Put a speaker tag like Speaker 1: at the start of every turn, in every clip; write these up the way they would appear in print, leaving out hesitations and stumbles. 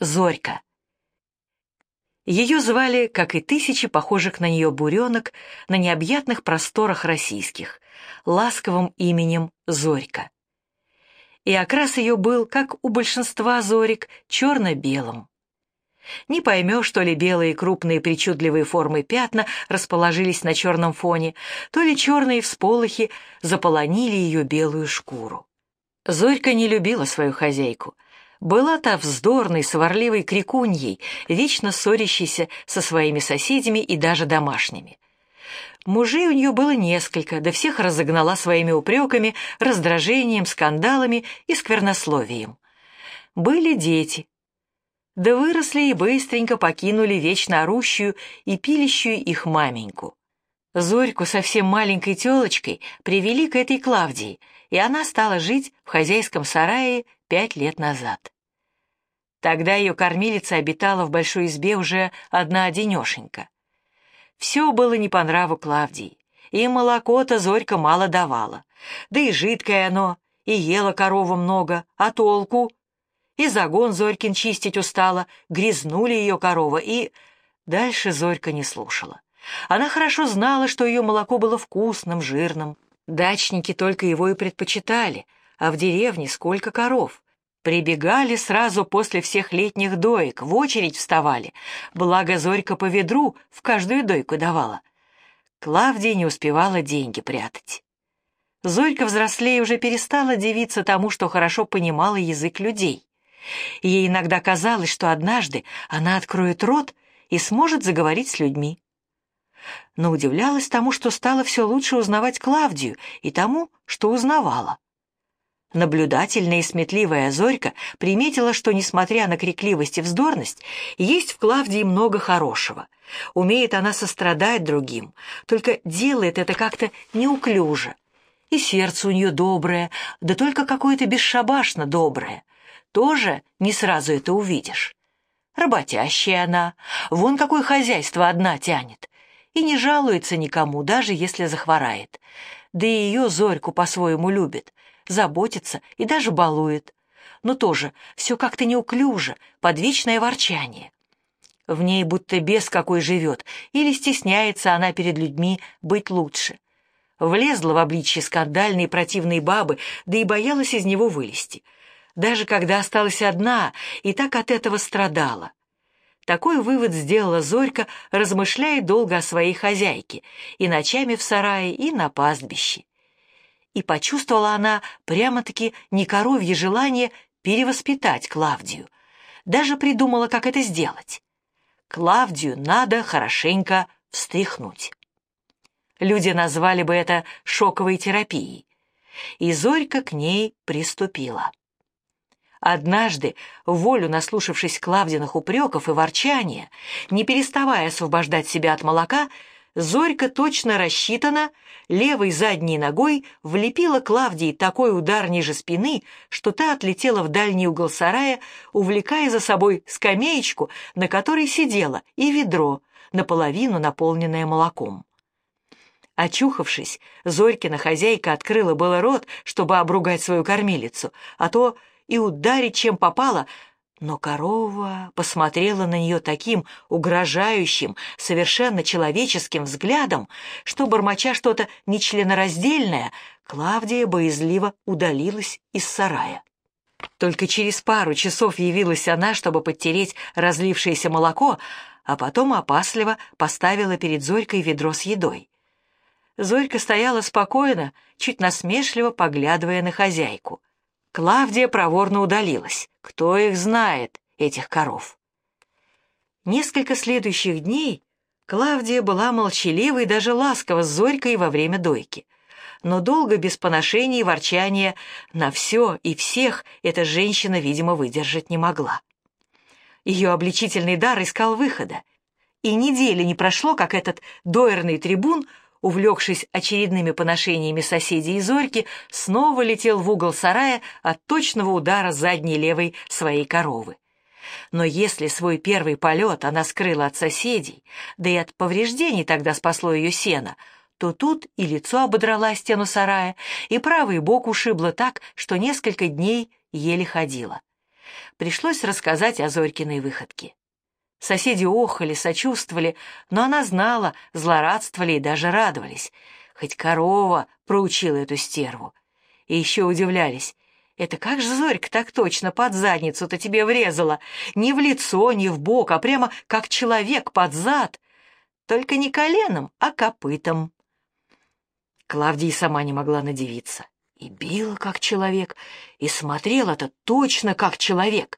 Speaker 1: Зорька. Ее звали, как и тысячи похожих на нее буренок, на необъятных просторах российских, ласковым именем Зорька. И окрас ее был, как у большинства зорек, черно-белым. Не поймешь, то ли белые крупные причудливые формы пятна расположились на черном фоне, то ли черные всполохи заполонили ее белую шкуру. Зорька не любила свою хозяйку. Была та вздорной, сварливой крикуньей, вечно ссорящейся со своими соседями и даже домашними. Мужей у нее было несколько, да всех разогнала своими упреками, раздражением, скандалами и сквернословием. Были дети. Да выросли и быстренько покинули вечно орущую и пилищую их маменьку. Зорьку совсем маленькой телочкой привели к этой Клавдии, и она стала жить в хозяйском сарае 5 лет назад. Тогда ее кормилица обитала в большой избе уже одна-одинешенька. Все было не по нраву Клавдии, и молоко-то Зорька мало давала, да и жидкое оно, и ела корова много, а толку? И загон Зорькин чистить устала, грязнули ее корова, и... Дальше Зорька не слушала. Она хорошо знала, что ее молоко было вкусным, жирным. Дачники только его и предпочитали, а в деревне сколько коров. Прибегали сразу после всех летних доек, в очередь вставали, благо Зорька по ведру в каждую дойку давала. Клавдия не успевала деньги прятать. Зорька взрослее уже перестала дивиться тому, что хорошо понимала язык людей. Ей иногда казалось, что однажды она откроет рот и сможет заговорить с людьми. Но удивлялась тому, что стала все лучше узнавать Клавдию, и тому, что узнавала. Наблюдательная и сметливая Зорька приметила, что, несмотря на крикливость и вздорность, есть в Клавдии много хорошего. Умеет она сострадать другим, только делает это как-то неуклюже. И сердце у нее доброе, да только какое-то бесшабашно доброе. Тоже не сразу это увидишь. Работящая она, вон какое хозяйство одна тянет. И не жалуется никому, даже если захворает. Да и ее Зорьку по-своему любит, заботится и даже балует. Но тоже все как-то неуклюже, под вечное ворчание. В ней будто бес какой живет, или стесняется она перед людьми быть лучше. Влезла в обличье скандальной и противной бабы, да и боялась из него вылезти. Даже когда осталась одна, и так от этого страдала. Такой вывод сделала Зорька, размышляя долго о своей хозяйке, и ночами в сарае, и на пастбище. И почувствовала она прямо-таки некоровье желание перевоспитать Клавдию. Даже придумала, как это сделать. Клавдию надо хорошенько встряхнуть. Люди назвали бы это шоковой терапией. И Зорька к ней приступила. Однажды, волю наслушавшись Клавдиных упреков и ворчания, не переставая освобождать себя от молока, Зорька точно рассчитана левой задней ногой влепила Клавдии такой удар ниже спины, что та отлетела в дальний угол сарая, увлекая за собой скамеечку, на которой сидела, и ведро, наполовину наполненное молоком. Очухавшись, Зорькина хозяйка открыла было рот, чтобы обругать свою кормилицу, а то и ударить чем попало, но корова посмотрела на нее таким угрожающим, совершенно человеческим взглядом, что, бормоча что-то нечленораздельное, Клавдия боязливо удалилась из сарая. Только через пару часов явилась она, чтобы подтереть разлившееся молоко, а потом опасливо поставила перед Зорькой ведро с едой. Зорька стояла спокойно, чуть насмешливо поглядывая на хозяйку. Клавдия проворно удалилась. Кто их знает, этих коров? Несколько следующих дней Клавдия была молчалива и даже ласкова с Зорькой во время дойки. Но долго без поношения и ворчания на все и всех эта женщина, видимо, выдержать не могла. Ее обличительный дар искал выхода. И недели не прошло, как этот дойерный трибун, увлекшись очередными поношениями соседей и Зорьки, снова летел в угол сарая от точного удара задней левой своей коровы. Но если свой первый полет она скрыла от соседей, да и от повреждений тогда спасло ее сено, то тут и лицо ободрала о стену сарая, и правый бок ушибла так, что несколько дней еле ходила. Пришлось рассказать о Зорькиной выходке. Соседи охали, сочувствовали, но она знала, злорадствовали и даже радовались. Хоть корова проучила эту стерву. И еще удивлялись. Это как же Зорька так точно под задницу-то тебе врезала? Не в лицо, не в бок, а прямо как человек под зад. Только не коленом, а копытом. Клавдия сама не могла надивиться. И била как человек, и смотрела-то точно как человек.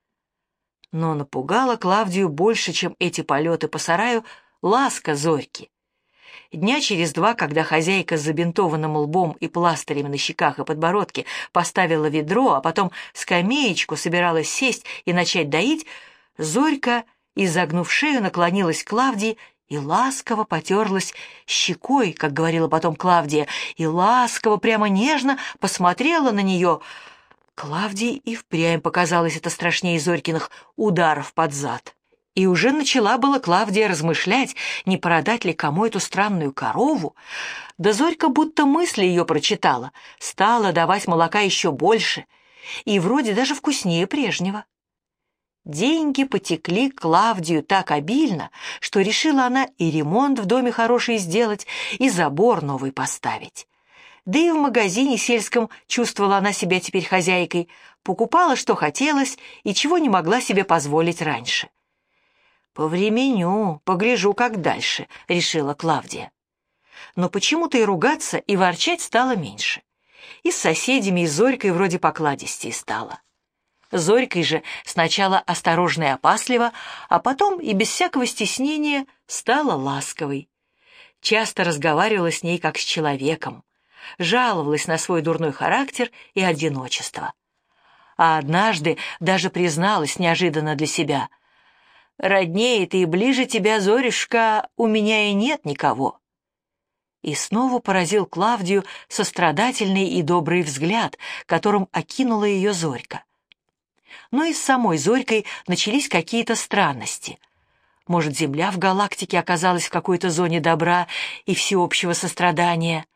Speaker 1: Но напугала Клавдию больше, чем эти полеты по сараю, ласка Зорьки. Дня через два, когда хозяйка с забинтованным лбом и пластырями на щеках и подбородке поставила ведро, а потом скамеечку собиралась сесть и начать доить, Зорька, изогнув шею, наклонилась к Клавдии и ласково потерлась щекой, как говорила потом Клавдия, и ласково, прямо нежно посмотрела на нее. Клавдии и впрямь показалось это страшнее Зорькиных ударов под зад. И уже начала была Клавдия размышлять, не продать ли кому эту странную корову, да Зорька будто мысли ее прочитала, стала давать молока еще больше, и вроде даже вкуснее прежнего. Деньги потекли Клавдию так обильно, что решила она и ремонт в доме хороший сделать, и забор новый поставить. Да и в магазине сельском чувствовала она себя теперь хозяйкой, покупала, что хотелось, и чего не могла себе позволить раньше. «Повременю, погляжу, как дальше», — решила Клавдия. Но почему-то и ругаться, и ворчать стало меньше. И с соседями, и с Зорькой вроде покладистей стало. Зорькой же сначала осторожно и опасливо, а потом и без всякого стеснения стала ласковой. Часто разговаривала с ней как с человеком, жаловалась на свой дурной характер и одиночество. А однажды даже призналась неожиданно для себя: «Роднее-то и ближе тебя, Зорюшка, у меня и нет никого». И снова поразил Клавдию сострадательный и добрый взгляд, которым окинула ее Зорька. Но и с самой Зорькой начались какие-то странности. Может, Земля в галактике оказалась в какой-то зоне добра и всеобщего сострадания?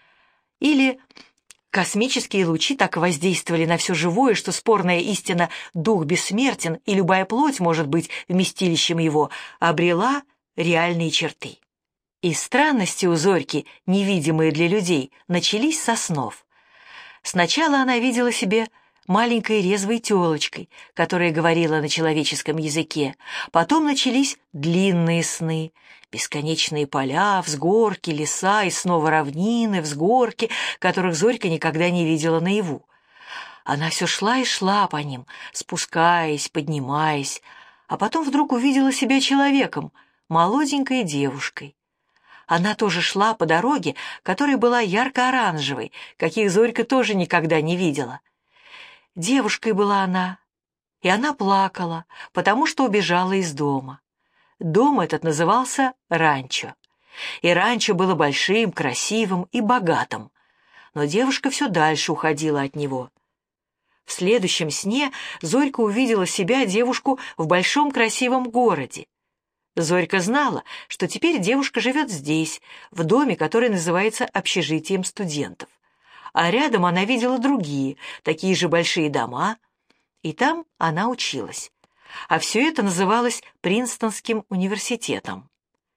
Speaker 1: Или космические лучи так воздействовали на все живое, что спорная истина «дух бессмертен» и любая плоть может быть вместилищем его, обрела реальные черты. И странности у Зорьки, невидимые для людей, начались со снов. Сначала она видела себе маленькой резвой тёлочкой, которая говорила на человеческом языке. Потом начались длинные сны, бесконечные поля, взгорки, леса и снова равнины, взгорки, которых Зорька никогда не видела наяву. Она все шла и шла по ним, спускаясь, поднимаясь, а потом вдруг увидела себя человеком, молоденькой девушкой. Она тоже шла по дороге, которая была ярко-оранжевой, каких Зорька тоже никогда не видела. Девушкой была она, и она плакала, потому что убежала из дома. Дом этот назывался ранчо, и ранчо было большим, красивым и богатым, но девушка все дальше уходила от него. В следующем сне Зорька увидела себя, девушку, в большом красивом городе. Зорька знала, что теперь девушка живет здесь, в доме, который называется общежитием студентов. А рядом она видела другие, такие же большие дома, и там она училась. А все это называлось Принстонским университетом.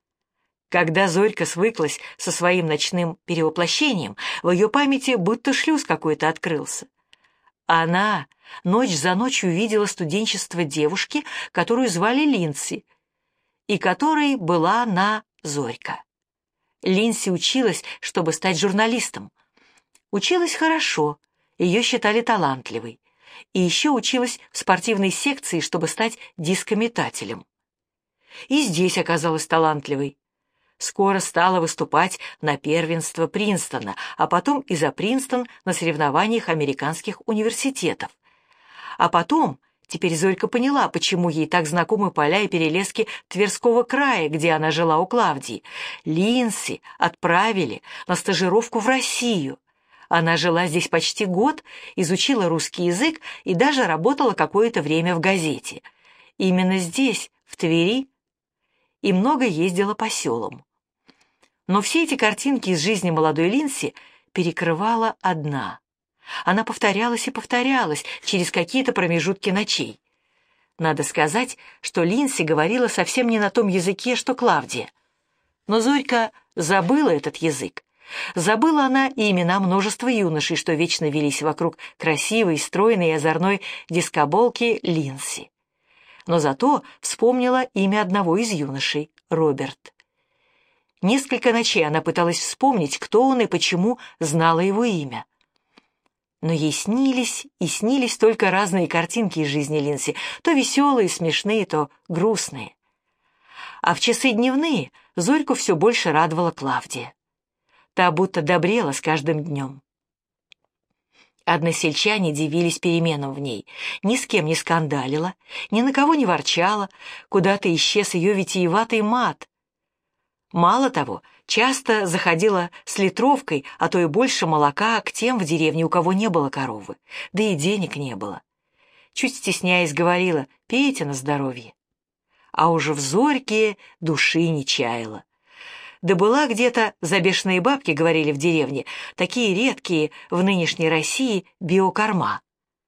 Speaker 1: Когда Зорька свыклась со своим ночным перевоплощением, в ее памяти будто шлюз какой-то открылся. Она ночь за ночью видела студенчество девушки, которую звали Линдси, и которой была она Зорька. Линдси училась, чтобы стать журналистом. Училась хорошо, ее считали талантливой, и еще училась в спортивной секции, чтобы стать дискометателем. И здесь оказалась талантливой. Скоро стала выступать на первенство Принстона, а потом и за Принстон на соревнованиях американских университетов. А потом, теперь Зорька поняла, почему ей так знакомы поля и перелески Тверского края, где она жила у Клавдии. Линдси отправили на стажировку в Россию. Она жила здесь почти год, изучила русский язык и даже работала какое-то время в газете. Именно здесь, в Твери, и много ездила по селам. Но все эти картинки из жизни молодой Линдси перекрывала одна. Она повторялась и повторялась через какие-то промежутки ночей. Надо сказать, что Линси говорила совсем не на том языке, что Клавдия. Но Зорька забыла этот язык. Забыла она и имена множества юношей, что вечно велись вокруг красивой, стройной и озорной дискоболки Линси. Но зато вспомнила имя одного из юношей — Роберт. Несколько ночей она пыталась вспомнить, кто он и почему знала его имя. Но ей снились и снились только разные картинки из жизни Линси, то веселые, смешные, то грустные. А в часы дневные Зорьку все больше радовала Клавдия. Та будто добрела с каждым днем. Односельчане дивились переменам в ней. Ни с кем не скандалила, ни на кого не ворчала, куда-то исчез ее витиеватый мат. Мало того, часто заходила с литровкой, а то и больше молока к тем в деревне, у кого не было коровы, да и денег не было. Чуть стесняясь, говорила: «Пейте на здоровье». А уже в Зорьке души не чаяла. Да была где-то, за бешеные бабки, говорили в деревне, такие редкие в нынешней России биокорма.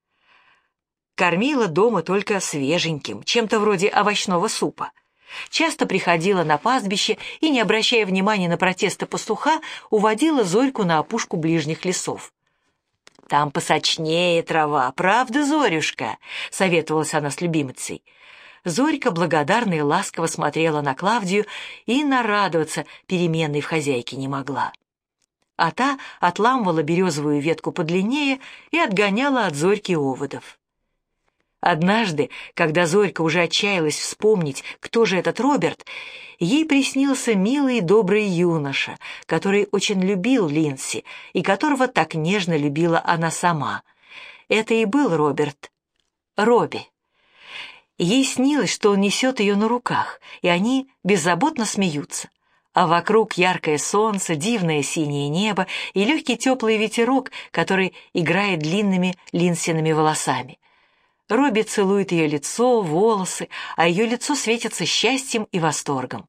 Speaker 1: Кормила дома только свеженьким, чем-то вроде овощного супа. Часто приходила на пастбище и, не обращая внимания на протесты пастуха, уводила Зорьку на опушку ближних лесов. «Там посочнее трава, правда, Зорюшка?» — советовалась она с любимицей. Зорька благодарно и ласково смотрела на Клавдию и нарадоваться переменной в хозяйке не могла. А та отламывала березовую ветку подлиннее и отгоняла от Зорьки оводов. Однажды, когда Зорька уже отчаялась вспомнить, кто же этот Роберт, ей приснился милый и добрый юноша, который очень любил Линси и которого так нежно любила она сама. Это и был Роберт, Робби. Ей снилось, что он несет ее на руках, и они беззаботно смеются. А вокруг яркое солнце, дивное синее небо и легкий теплый ветерок, который играет длинными Линсиными волосами. Робби целует ее лицо, волосы, а ее лицо светится счастьем и восторгом.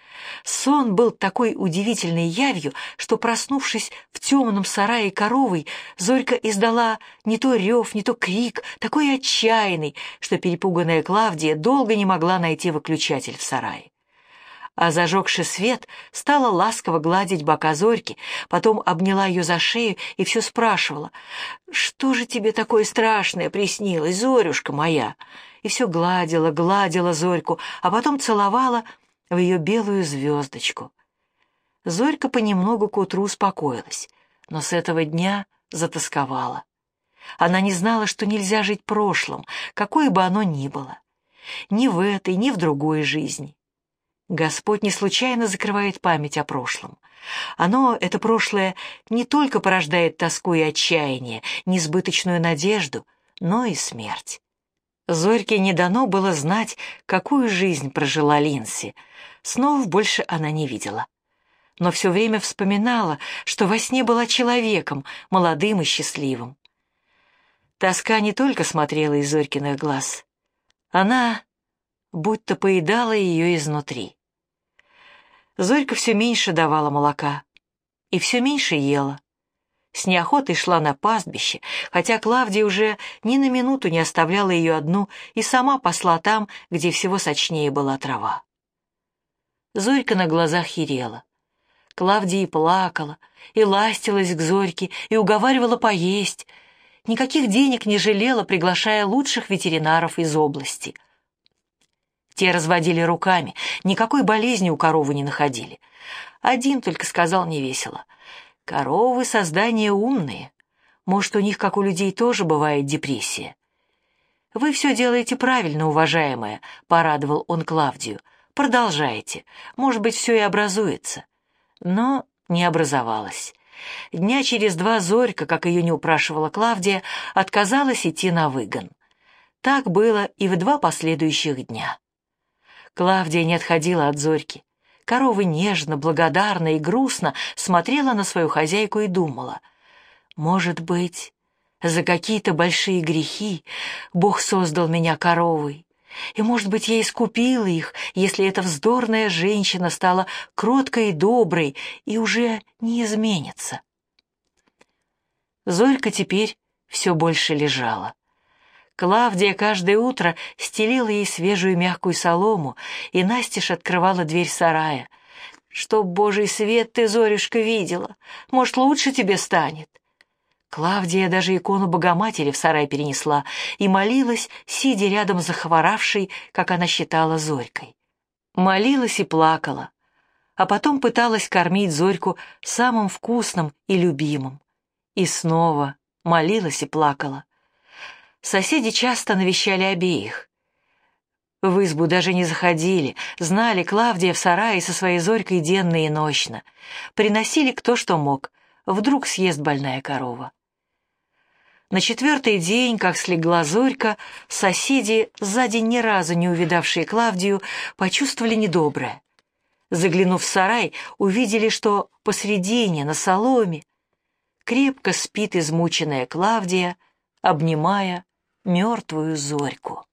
Speaker 1: Сон был такой удивительной явью, что, проснувшись в темном сарае коровой, Зорька издала не то рев, не то крик, такой отчаянный, что перепуганная Клавдия долго не могла найти выключатель в сарае. А зажегший свет стала ласково гладить бока Зорьки, потом обняла ее за шею и все спрашивала: «Что же тебе такое страшное приснилось, Зорюшка моя?» И все гладила, гладила Зорьку, а потом целовала в ее белую звездочку. Зорька понемногу к утру успокоилась, но с этого дня затосковала. Она не знала, что нельзя жить прошлым, какое бы оно ни было, ни в этой, ни в другой жизни. Господь не случайно закрывает память о прошлом. Оно, это прошлое, не только порождает тоску и отчаяние, несбыточную надежду, но и смерть. Зорьке не дано было знать, какую жизнь прожила Линси. Снов больше она не видела. Но все время вспоминала, что во сне была человеком, молодым и счастливым. Тоска не только смотрела из Зорькиных глаз. Она будто поедала ее изнутри. Зорька все меньше давала молока и все меньше ела. С неохотой шла на пастбище, хотя Клавдия уже ни на минуту не оставляла ее одну и сама пасла там, где всего сочнее была трава. Зорька на глазах херела. Клавдия и плакала, и ластилась к Зорьке, и уговаривала поесть. Никаких денег не жалела, приглашая лучших ветеринаров из области. Те разводили руками, никакой болезни у коровы не находили. Один только сказал невесело: «Коровы — создания умные. Может, у них, как у людей, тоже бывает депрессия». «Вы все делаете правильно, уважаемая», — порадовал он Клавдию. «Продолжайте. Может быть, все и образуется». Но не образовалось. Дня через два Зорька, как ее не упрашивала Клавдия, отказалась идти на выгон. Так было и в два последующих дня. Клавдия не отходила от Зорьки. Корова нежно, благодарно и грустно смотрела на свою хозяйку и думала: «Может быть, за какие-то большие грехи Бог создал меня коровой, и, может быть, я искупила их, если эта вздорная женщина стала кроткой и доброй и уже не изменится». Зорька теперь все больше лежала. Клавдия каждое утро стелила ей свежую мягкую солому и настежь открывала дверь сарая. «Чтоб Божий свет ты, Зорюшка, видела, может, лучше тебе станет». Клавдия даже икону Богоматери в сарай перенесла и молилась, сидя рядом с захворавшей, как она считала, Зорькой. Молилась и плакала, а потом пыталась кормить Зорьку самым вкусным и любимым. И снова молилась и плакала. Соседи часто навещали обеих. В избу даже не заходили, знали, Клавдия в сарае со своей Зорькой денно и нощно. Приносили кто что мог, вдруг съест больная корова. На 4-й день, как слегла Зорька, соседи, за день ни разу не увидавшие Клавдию, почувствовали недоброе. Заглянув в сарай, увидели, что посредине, на соломе, крепко спит измученная Клавдия, обнимая мертвую Зорьку.